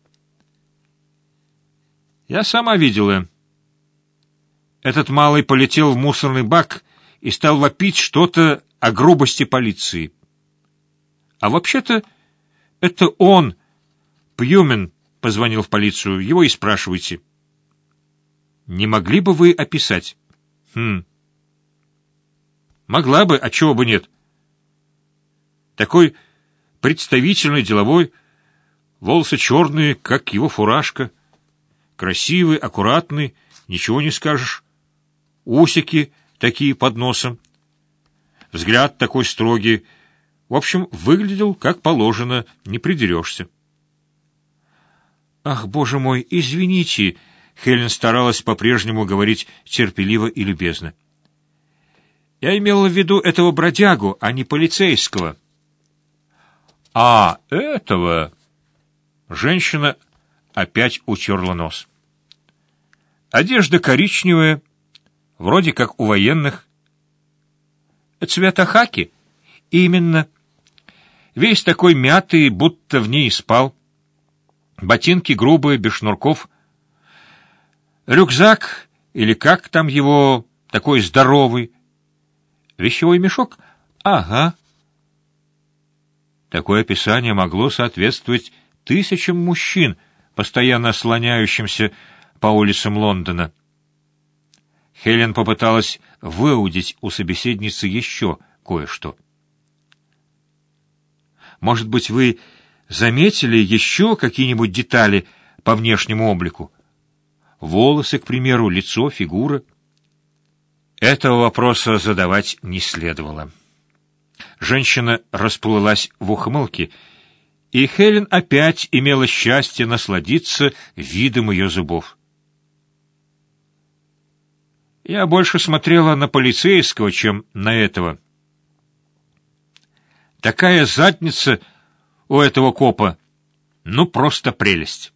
«Я сама видела. Этот малый полетел в мусорный бак и стал вопить что-то о грубости полиции. А вообще-то это он, Пьюмен, позвонил в полицию. Его и спрашивайте». «Не могли бы вы описать?» «Хм. Могла бы, а чего бы нет. Такой представительный, деловой, волосы черные, как его фуражка, красивый, аккуратный, ничего не скажешь, усики такие под носом, взгляд такой строгий. В общем, выглядел как положено, не придерешься». «Ах, боже мой, извините!» Хелен старалась по-прежнему говорить терпеливо и любезно. «Я имела в виду этого бродягу, а не полицейского». «А, этого...» Женщина опять утерла нос. Одежда коричневая, вроде как у военных. Цвета хаки? Именно. Весь такой мятый, будто в ней спал. Ботинки грубые, без шнурков. Рюкзак, или как там его, такой здоровый. Вещевой мешок? Ага. Такое описание могло соответствовать тысячам мужчин, постоянно слоняющимся по улицам Лондона. Хелен попыталась выудить у собеседницы еще кое-что. «Может быть, вы заметили еще какие-нибудь детали по внешнему облику? Волосы, к примеру, лицо, фигура?» Этого вопроса задавать не следовало. Женщина расплылась в ухмылке, и Хелен опять имела счастье насладиться видом ее зубов. Я больше смотрела на полицейского, чем на этого. Такая задница у этого копа, ну просто прелесть.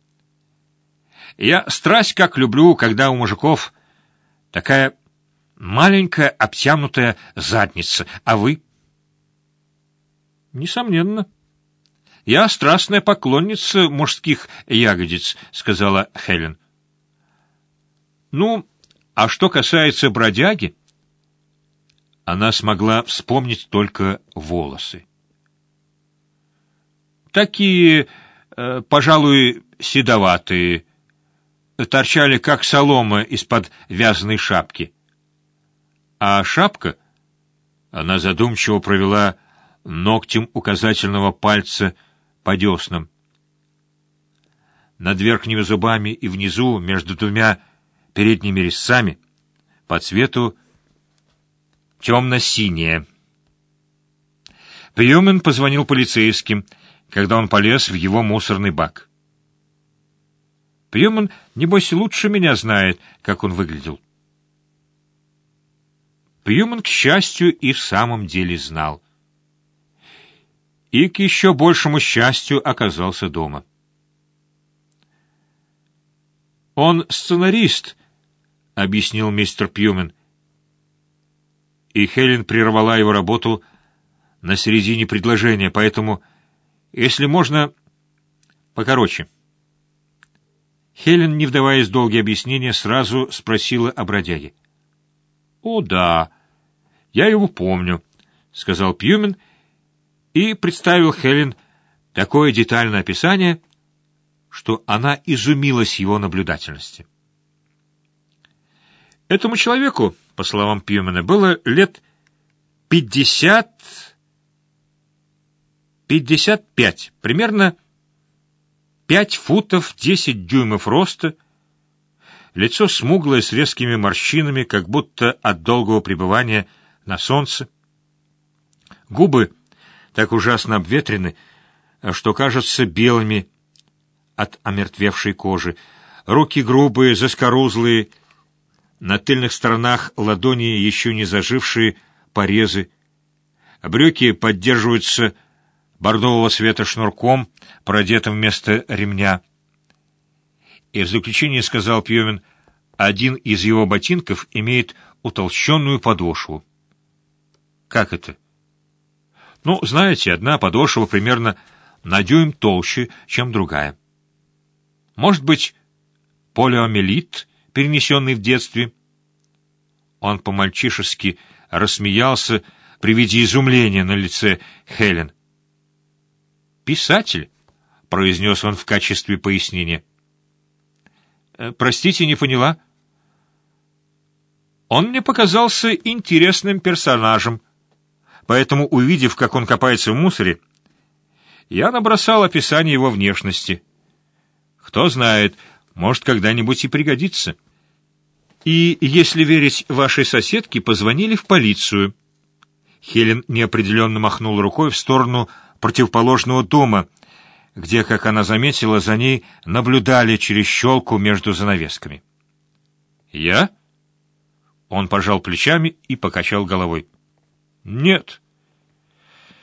Я страсть как люблю, когда у мужиков такая маленькая обтянутая задница, а вы? Несомненно. Я страстная поклонница мужских ягодиц, сказала Хелен. Ну, а что касается бродяги, она смогла вспомнить только волосы. Такие, э, пожалуй, седоватые, торчали как солома из-под вязаной шапки. А шапка, она задумчиво провела ногтем указательного пальца по деснам. Над верхними зубами и внизу, между двумя передними резцами, по цвету темно-синяя. Пьюмен позвонил полицейским, когда он полез в его мусорный бак. Пьюмен, небось, лучше меня знает, как он выглядел. Пьюмен, к счастью, и в самом деле знал. И к еще большему счастью оказался дома. «Он сценарист», — объяснил мистер Пьюмен. И Хелен прервала его работу на середине предложения, поэтому, если можно, покороче. Хелен, не вдаваясь в долгие объяснения, сразу спросила о бродяге. «О, да, я его помню», — сказал Пьюмен и представил Хелен такое детальное описание, что она изумилась его наблюдательности. Этому человеку, по словам Пьюмена, было лет пятьдесят, пятьдесят пять, примерно пять футов десять дюймов роста, лицо смуглое с резкими морщинами, как будто от долгого пребывания на солнце, губы так ужасно обветрены, что кажутся белыми от омертвевшей кожи, руки грубые, заскорузлые, на тыльных сторонах ладони еще не зажившие порезы, брюки поддерживаются бордового цвета шнурком, продетым вместо ремня. И в заключение сказал Пьюмен, один из его ботинков имеет утолщенную подошву. Как это? Ну, знаете, одна подошва примерно на дюйм толще, чем другая. Может быть, полиомиелит, перенесенный в детстве? Он по-мальчишески рассмеялся при виде изумления на лице Хелен. «Писатель», — произнес он в качестве пояснения. «Простите, не поняла». «Он мне показался интересным персонажем, поэтому, увидев, как он копается в мусоре, я набросал описание его внешности. Кто знает, может, когда-нибудь и пригодится. И, если верить вашей соседке, позвонили в полицию». Хелен неопределенно махнула рукой в сторону противоположного дома, где, как она заметила, за ней наблюдали через щелку между занавесками. «Я?» Он пожал плечами и покачал головой. «Нет.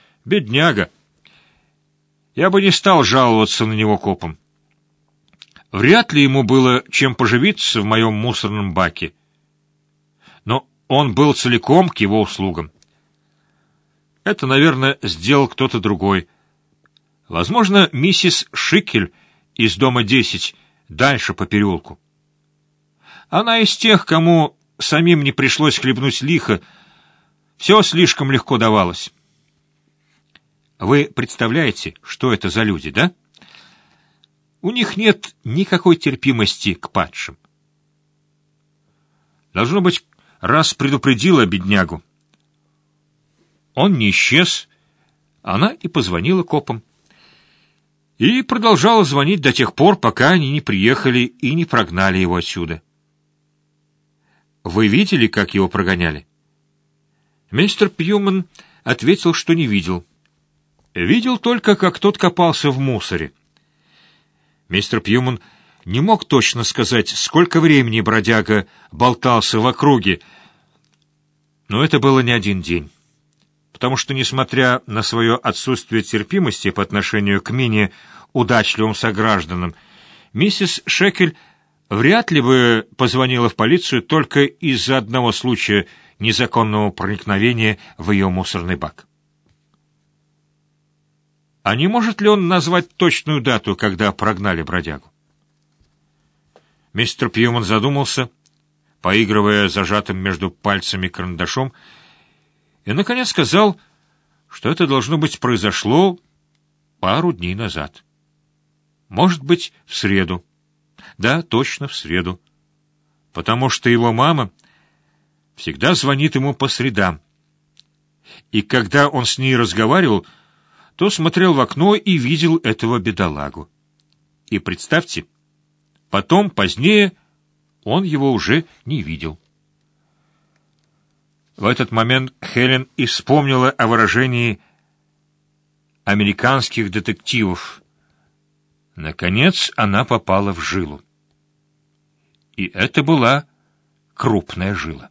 Бедняга. Я бы не стал жаловаться на него копом. Вряд ли ему было чем поживиться в моем мусорном баке, но он был целиком к его услугам. Это, наверное, сделал кто-то другой. Возможно, миссис Шикель из дома десять, дальше по переулку. Она из тех, кому самим не пришлось хлебнуть лихо, все слишком легко давалось. Вы представляете, что это за люди, да? У них нет никакой терпимости к падшим. Должно быть, раз предупредила беднягу. Он не исчез, она и позвонила копам. И продолжала звонить до тех пор, пока они не приехали и не прогнали его отсюда. Вы видели, как его прогоняли? Мистер Пьюман ответил, что не видел. Видел только, как тот копался в мусоре. Мистер Пьюман не мог точно сказать, сколько времени бродяга болтался в округе, но это было не один день. Потому что, несмотря на свое отсутствие терпимости по отношению к менее удачливым согражданам, миссис Шекель вряд ли бы позвонила в полицию только из-за одного случая незаконного проникновения в ее мусорный бак. А не может ли он назвать точную дату, когда прогнали бродягу? Мистер Пьюман задумался, поигрывая зажатым между пальцами карандашом, и, наконец, сказал, что это, должно быть, произошло пару дней назад. Может быть, в среду. Да, точно, в среду. Потому что его мама всегда звонит ему по средам. И когда он с ней разговаривал, то смотрел в окно и видел этого бедолагу. И представьте, потом, позднее, он его уже не видел. В этот момент Хелен и вспомнила о выражении американских детективов. Наконец она попала в жилу. И это была крупная жила.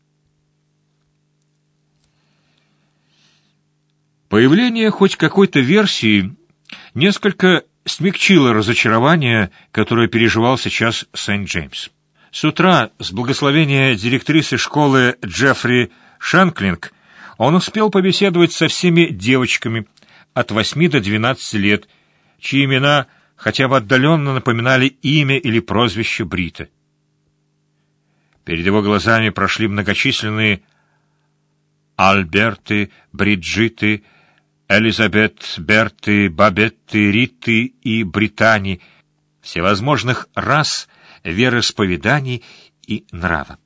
Появление хоть какой-то версии несколько смягчило разочарование, которое переживал сейчас Сент-Джеймс. С утра, с благословения директрисы школы Джеффри Шанклинг, он успел побеседовать со всеми девочками от восьми до двенадцати лет, чьи имена хотя бы отдаленно напоминали имя или прозвище Брита. Перед его глазами прошли многочисленные Альберты, Бриджиты, Элизабет, Берты, Бабетты, Риты и Британи, всевозможных рас, вероисповеданий и нрава.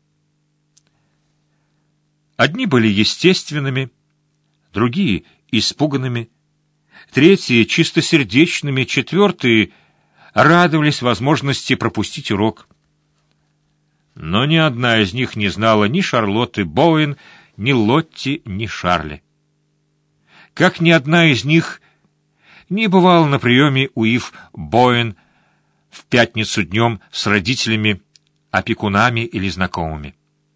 Одни были естественными, другие — испуганными, третьи — чистосердечными, четвертые радовались возможности пропустить урок. Но ни одна из них не знала ни Шарлотты Боуэн, ни Лотти, ни Шарли. Как ни одна из них не бывала на приеме у Ив Боуэн в пятницу днем с родителями, опекунами или знакомыми.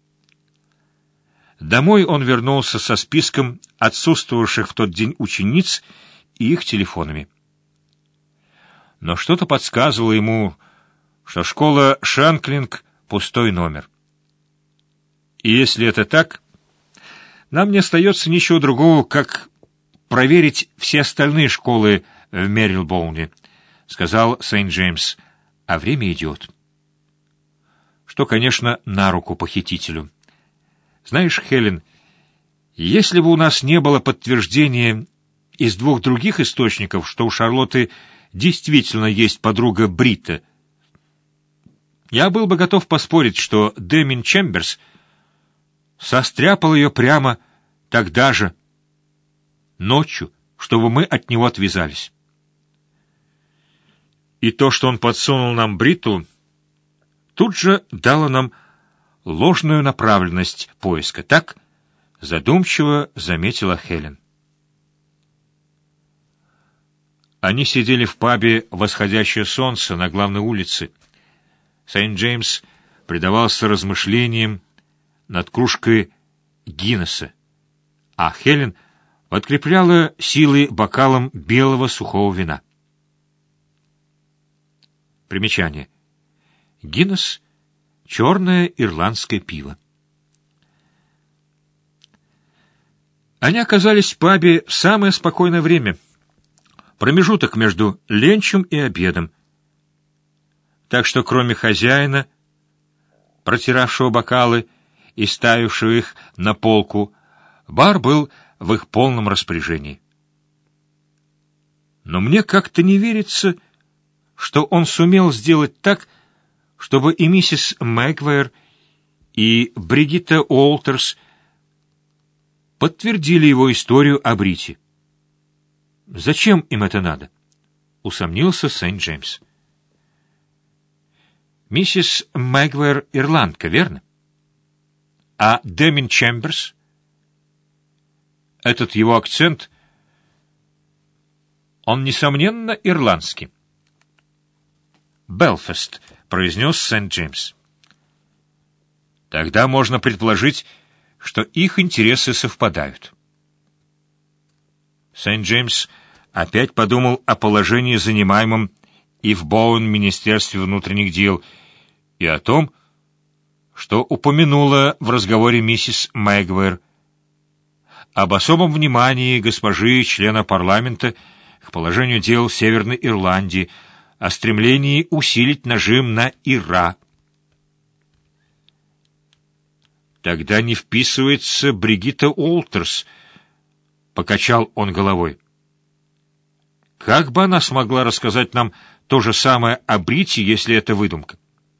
Домой он вернулся со списком отсутствовавших в тот день учениц и их телефонами. Но что-то подсказывало ему, что школа Шанклинг — пустой номер. И если это так, нам не остается ничего другого, как проверить все остальные школы в Мерилбоуне, — сказал Сент-Джеймс, — а время идет. Что, конечно, на руку похитителю. Знаешь, Хелен, если бы у нас не было подтверждения из двух других источников, что у Шарлотты действительно есть подруга Брита, я был бы готов поспорить, что Дэмин Чемберс состряпал ее прямо тогда же, ночью, чтобы мы от него отвязались. И то, что он подсунул нам Бриту, тут же дало нам ложную направленность поиска, так? Задумчиво заметила Хелен. Они сидели в пабе «Восходящее солнце» на главной улице. Сент-Джеймс предавался размышлениям над кружкой Гиннесса, а Хелен подкрепляла силы бокалом белого сухого вина. Примечание. Гиннес — черное ирландское пиво. Они оказались в пабе в самое спокойное время, промежуток между ленчем и обедом. Так что кроме хозяина, протиравшего бокалы и ставившего их на полку, бар был в их полном распоряжении. Но мне как-то не верится, что он сумел сделать так, чтобы и миссис Мэгуайр, и Бригитта Уолтерс подтвердили его историю о Брите. Зачем им это надо? Усомнился Сент-Джеймс. Миссис Мэгуайр ирландка, верно? А Демин Чемберс? Этот его акцент, он, несомненно, ирландский. «Белфаст», — произнес Сент-Джеймс. Тогда можно предположить, что их интересы совпадают. Сент-Джеймс опять подумал о положении, занимаемом и в Боуэн Министерстве внутренних дел, и о том, что упомянула в разговоре миссис Мэгуайр, об особом внимании госпожи, члена парламента, к положению дел в Северной Ирландии, о стремлении усилить нажим на Ира. Тогда не вписывается Бригитта Уолтерс, — покачал он головой. Как бы она смогла рассказать нам то же самое о Брите, если это выдумка?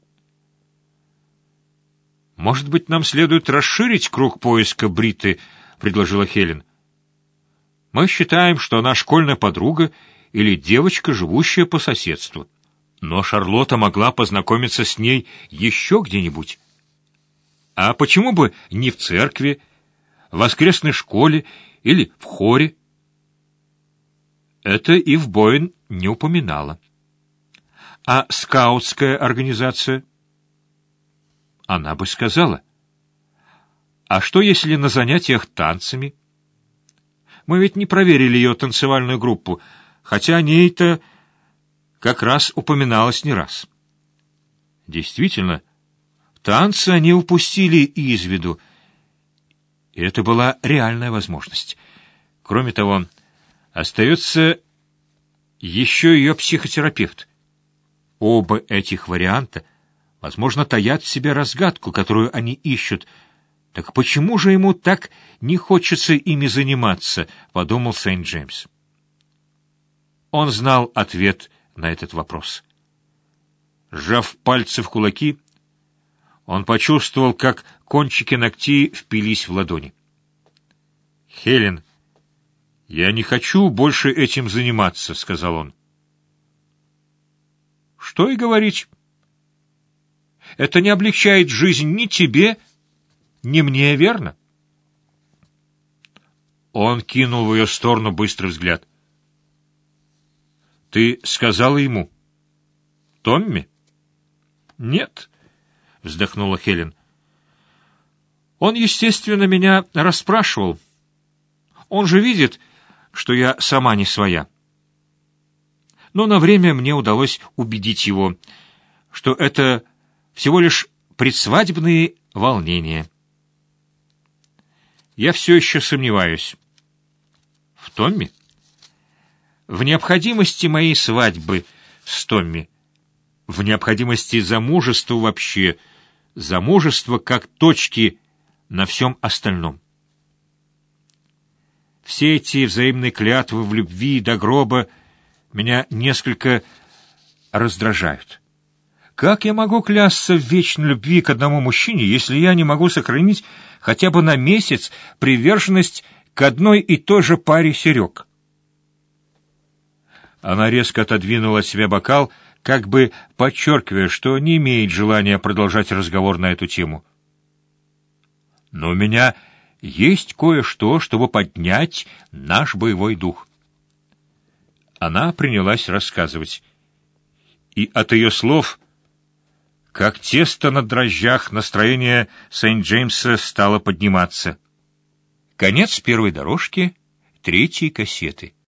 Может быть, нам следует расширить круг поиска Бриты, — предложила Хелен. Мы считаем, что она школьная подруга или девочка, живущая по соседству. Но Шарлотта могла познакомиться с ней еще где-нибудь. А почему бы не в церкви, в воскресной школе или в хоре? Это и в Боуэн не упоминала. А скаутская организация? Она бы сказала. А что, если на занятиях танцами? Мы ведь не проверили ее танцевальную группу, хотя о ней-то как раз упоминалось не раз. Действительно, танцы они упустили из виду, и это была реальная возможность. Кроме того, остается еще ее психотерапевт. Оба этих варианта, возможно, таят в себе разгадку, которую они ищут. Так почему же ему так не хочется ими заниматься, подумал Сент-Джеймс. Он знал ответ на этот вопрос. Сжав пальцы в кулаки, он почувствовал, как кончики ногтей впились в ладони. «Хелен, я не хочу больше этим заниматься», — сказал он. «Что и говорить. Это не облегчает жизнь ни тебе, ни мне, верно?» Он кинул в ее сторону быстрый взгляд. «Ты сказала ему? Томми?» «Нет», — вздохнула Хелен. «Он, естественно, меня расспрашивал. Он же видит, что я сама не своя. Но на время мне удалось убедить его, что это всего лишь предсвадебные волнения. Я все еще сомневаюсь. В Томми? В необходимости моей свадьбы с Томми. В необходимости замужества вообще. Замужества как точки на всем остальном. Все эти взаимные клятвы в любви до гроба меня несколько раздражают. Как я могу клясться в вечной любви к одному мужчине, если я не могу сохранить хотя бы на месяц приверженность к одной и той же паре серег? Она резко отодвинула от себя бокал, как бы подчеркивая, что не имеет желания продолжать разговор на эту тему. «Но у меня есть кое-что, чтобы поднять наш боевой дух». Она принялась рассказывать. И от ее слов, как тесто на дрожжах, настроение Сент-Джеймса стало подниматься. Конец первой дорожки третьей кассеты.